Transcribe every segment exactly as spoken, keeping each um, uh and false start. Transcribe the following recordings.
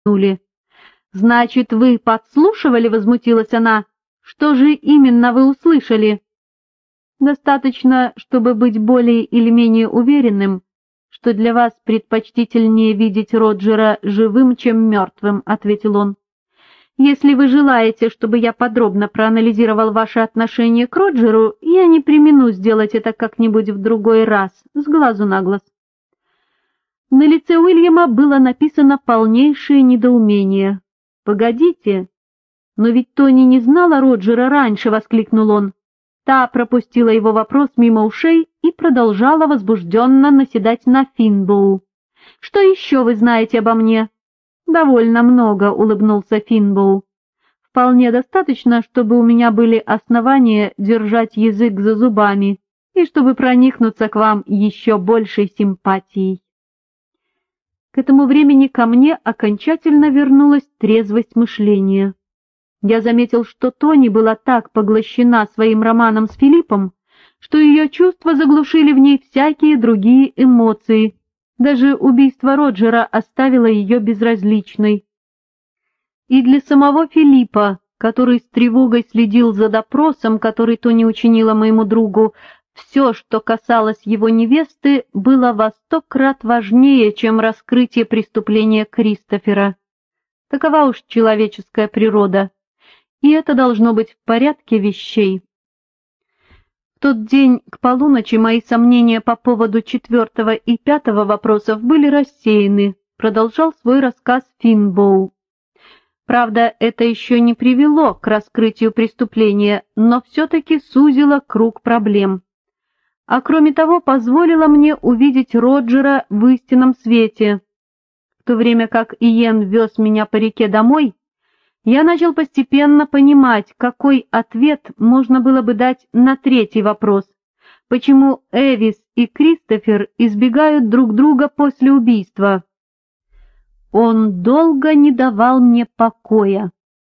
нули. «Значит, вы подслушивали?» — возмутилась она. «Что же именно вы услышали?» «Достаточно, чтобы быть более или менее уверенным, что для вас предпочтительнее видеть Роджера живым, чем мертвым», — ответил он. «Если вы желаете, чтобы я подробно проанализировал ваши отношения к Роджеру, я не премину сделать это как-нибудь в другой раз, с глазу на глаз». На лице Уильяма было написано полнейшее недоумение. «Погодите, но ведь Тони не знала Роджера раньше», — воскликнул он. Та пропустила его вопрос мимо ушей и продолжала возбужденно наседать на Финбоу. «Что еще вы знаете обо мне?» «Довольно много», — улыбнулся Финбоу. «Вполне достаточно, чтобы у меня были основания держать язык за зубами и чтобы проникнуться к вам еще большей симпатией». К этому времени ко мне окончательно вернулась трезвость мышления. Я заметил, что Тони была так поглощена своим романом с Филиппом, что ее чувства заглушили в ней всякие другие эмоции. Даже убийство Роджера оставило ее безразличной. И для самого Филиппа, который с тревогой следил за допросом, который Тони учинила моему другу, все, что касалось его невесты, было во сто крат важнее, чем раскрытие преступления Кристофера. Такова уж человеческая природа, и это должно быть в порядке вещей. В тот день к полуночи мои сомнения по поводу четвертого и пятого вопросов были рассеяны, продолжал свой рассказ Финбоу. Правда, это еще не привело к раскрытию преступления, но все-таки сузило круг проблем. А кроме того, позволило мне увидеть Роджера в истинном свете. В то время как Иен вез меня по реке домой, я начал постепенно понимать, какой ответ можно было бы дать на третий вопрос: почему Эвис и Кристофер избегают друг друга после убийства. Он долго не давал мне покоя.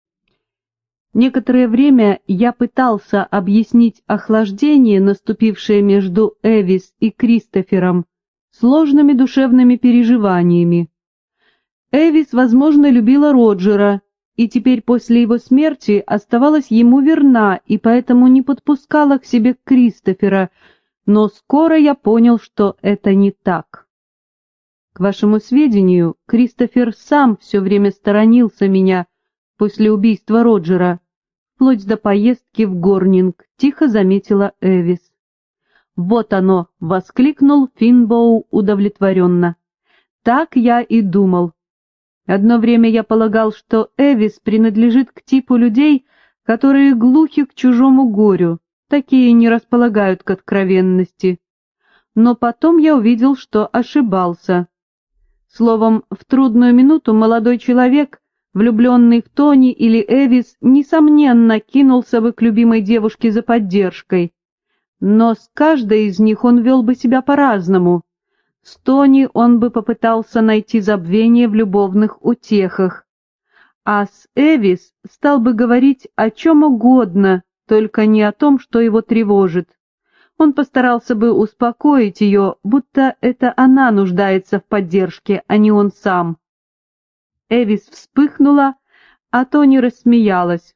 Некоторое время я пытался объяснить охлаждение, наступившее между Эвис и Кристофером, сложными душевными переживаниями. Эвис, возможно, любила Роджера, и теперь после его смерти оставалась ему верна и поэтому не подпускала к себе Кристофера, но скоро я понял, что это не так. К вашему сведению, Кристофер сам все время сторонился меня после убийства Роджера, вплоть до поездки в Горнинг, тихо заметила Эвис. «Вот оно!» — воскликнул Финбоу удовлетворенно. «Так я и думал. Одно время я полагал, что Эвис принадлежит к типу людей, которые глухи к чужому горю, такие не располагают к откровенности. Но потом я увидел, что ошибался. Словом, в трудную минуту молодой человек, влюбленный в Тони или Эвис, несомненно, кинулся бы к любимой девушке за поддержкой. Но с каждой из них он вел бы себя по-разному. С Тони он бы попытался найти забвение в любовных утехах, а с Эвис стал бы говорить о чем угодно, только не о том, что его тревожит. Он постарался бы успокоить ее, будто это она нуждается в поддержке, а не он сам. Эвис вспыхнула, а Тони рассмеялась.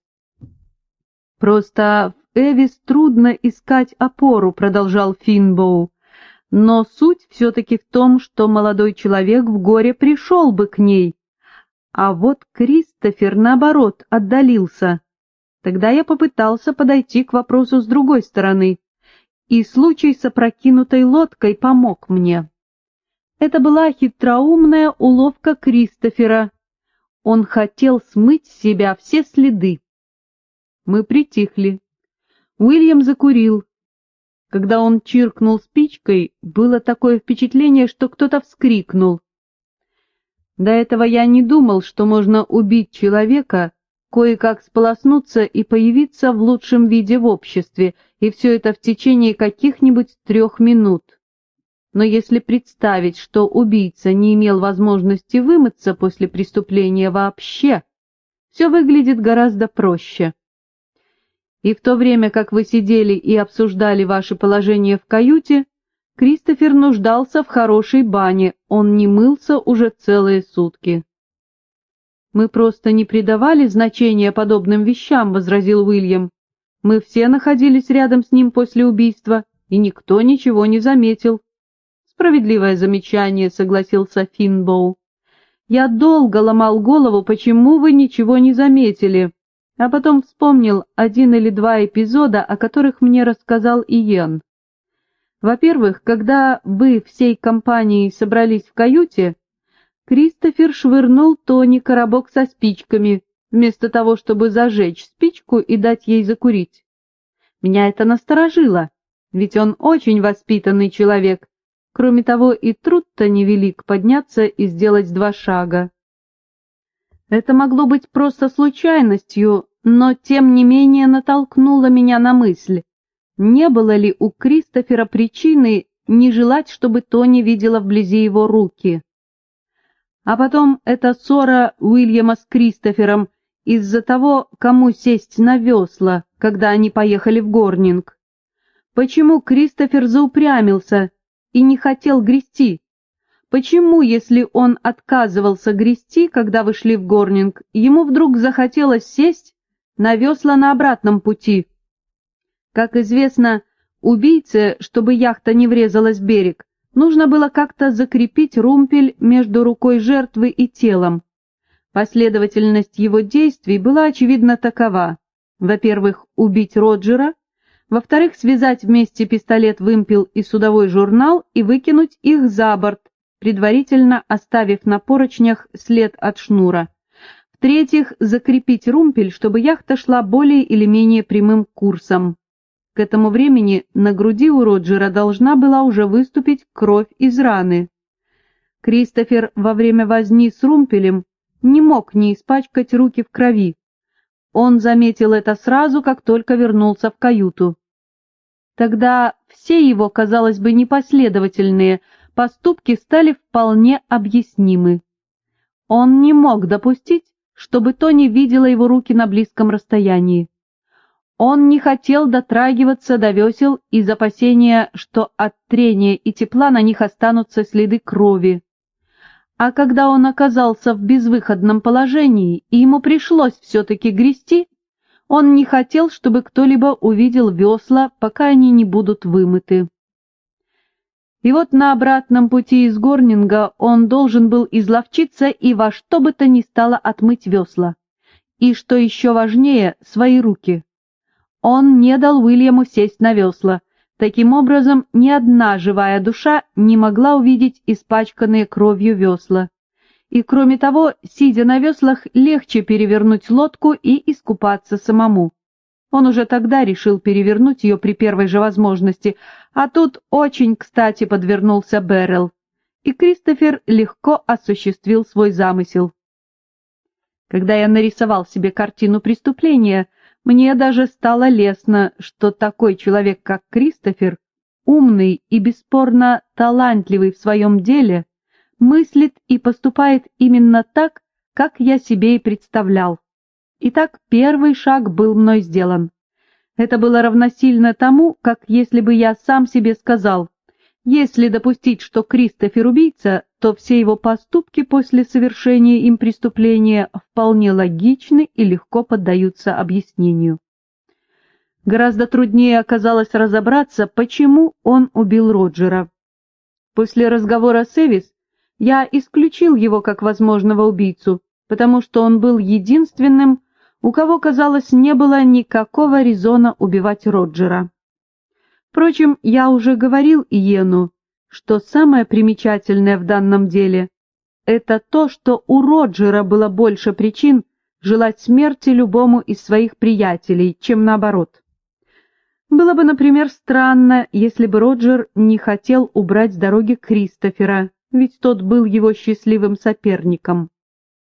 «Просто в Эвис трудно искать опору», — продолжал Финбоу. «Но суть все-таки в том, что молодой человек в горе пришел бы к ней. А вот Кристофер, наоборот, отдалился. Тогда я попытался подойти к вопросу с другой стороны, и случай с опрокинутой лодкой помог мне. Это была хитроумная уловка Кристофера. Он хотел смыть с себя все следы». Мы притихли. Уильям закурил. Когда он чиркнул спичкой, было такое впечатление, что кто-то вскрикнул. До этого я не думал, что можно убить человека, кое-как сполоснуться и появиться в лучшем виде в обществе, и все это в течение каких-нибудь трех минут. Но если представить, что убийца не имел возможности вымыться после преступления вообще, все выглядит гораздо проще. И в то время, как вы сидели и обсуждали ваше положение в каюте, Кристофер нуждался в хорошей бане, он не мылся уже целые сутки. «Мы просто не придавали значения подобным вещам», — возразил Уильям. «Мы все находились рядом с ним после убийства, и никто ничего не заметил». «Справедливое замечание», — согласился Финбоу. «Я долго ломал голову, почему вы ничего не заметили, а потом вспомнил один или два эпизода, о которых мне рассказал Иен. Во-первых, когда вы всей компанией собрались в каюте, Кристофер швырнул Тони коробок со спичками, вместо того, чтобы зажечь спичку и дать ей закурить. Меня это насторожило, ведь он очень воспитанный человек. Кроме того, и труд-то невелик подняться и сделать два шага. Это могло быть просто случайностью, но тем не менее натолкнуло меня на мысль, не было ли у Кристофера причины не желать, чтобы Тони видела вблизи его руки. А потом эта ссора Уильяма с Кристофером из-за того, кому сесть на весла, когда они поехали в Горнинг. Почему Кристофер заупрямился и не хотел грести? Почему, если он отказывался грести, когда вы шли в Горнинг, ему вдруг захотелось сесть на весла на обратном пути? Как известно, убийце, чтобы яхта не врезалась в берег, нужно было как-то закрепить румпель между рукой жертвы и телом. Последовательность его действий была очевидно такова. Во-первых, убить Роджера, во-вторых, связать вместе пистолет-вымпел и судовой журнал и выкинуть их за борт, предварительно оставив на поручнях след от шнура. В-третьих, закрепить румпель, чтобы яхта шла более или менее прямым курсом. К этому времени на груди у Роджера должна была уже выступить кровь из раны. Кристофер во время возни с румпелем не мог не испачкать руки в крови. Он заметил это сразу, как только вернулся в каюту. Тогда все его, казалось бы, непоследовательные поступки стали вполне объяснимы. Он не мог допустить, чтобы Тони видела его руки на близком расстоянии. Он не хотел дотрагиваться до весел из опасения, что от трения и тепла на них останутся следы крови. А когда он оказался в безвыходном положении, и ему пришлось все-таки грести, он не хотел, чтобы кто-либо увидел весла, пока они не будут вымыты. И вот на обратном пути из Горнинга он должен был изловчиться и во что бы то ни стало отмыть весла. И, что еще важнее, свои руки. Он не дал Уильяму сесть на весла. Таким образом, ни одна живая душа не могла увидеть испачканные кровью весла. И, кроме того, сидя на веслах, легче перевернуть лодку и искупаться самому. Он уже тогда решил перевернуть ее при первой же возможности, а тут очень кстати подвернулся Беррелл, и Кристофер легко осуществил свой замысел. Когда я нарисовал себе картину преступления, мне даже стало лестно, что такой человек, как Кристофер, умный и бесспорно талантливый в своем деле, мыслит и поступает именно так, как я себе и представлял. Итак, первый шаг был мной сделан. Это было равносильно тому, как если бы я сам себе сказал: если допустить, что Кристофер убийца, то все его поступки после совершения им преступления вполне логичны и легко поддаются объяснению. Гораздо труднее оказалось разобраться, почему он убил Роджера. После разговора с Эвис я исключил его как возможного убийцу, потому что он был единственным, у кого, казалось, не было никакого резона убивать Роджера. Впрочем, я уже говорил Иену, что самое примечательное в данном деле — это то, что у Роджера было больше причин желать смерти любому из своих приятелей, чем наоборот. Было бы, например, странно, если бы Роджер не хотел убрать с дороги Кристофера, ведь тот был его счастливым соперником.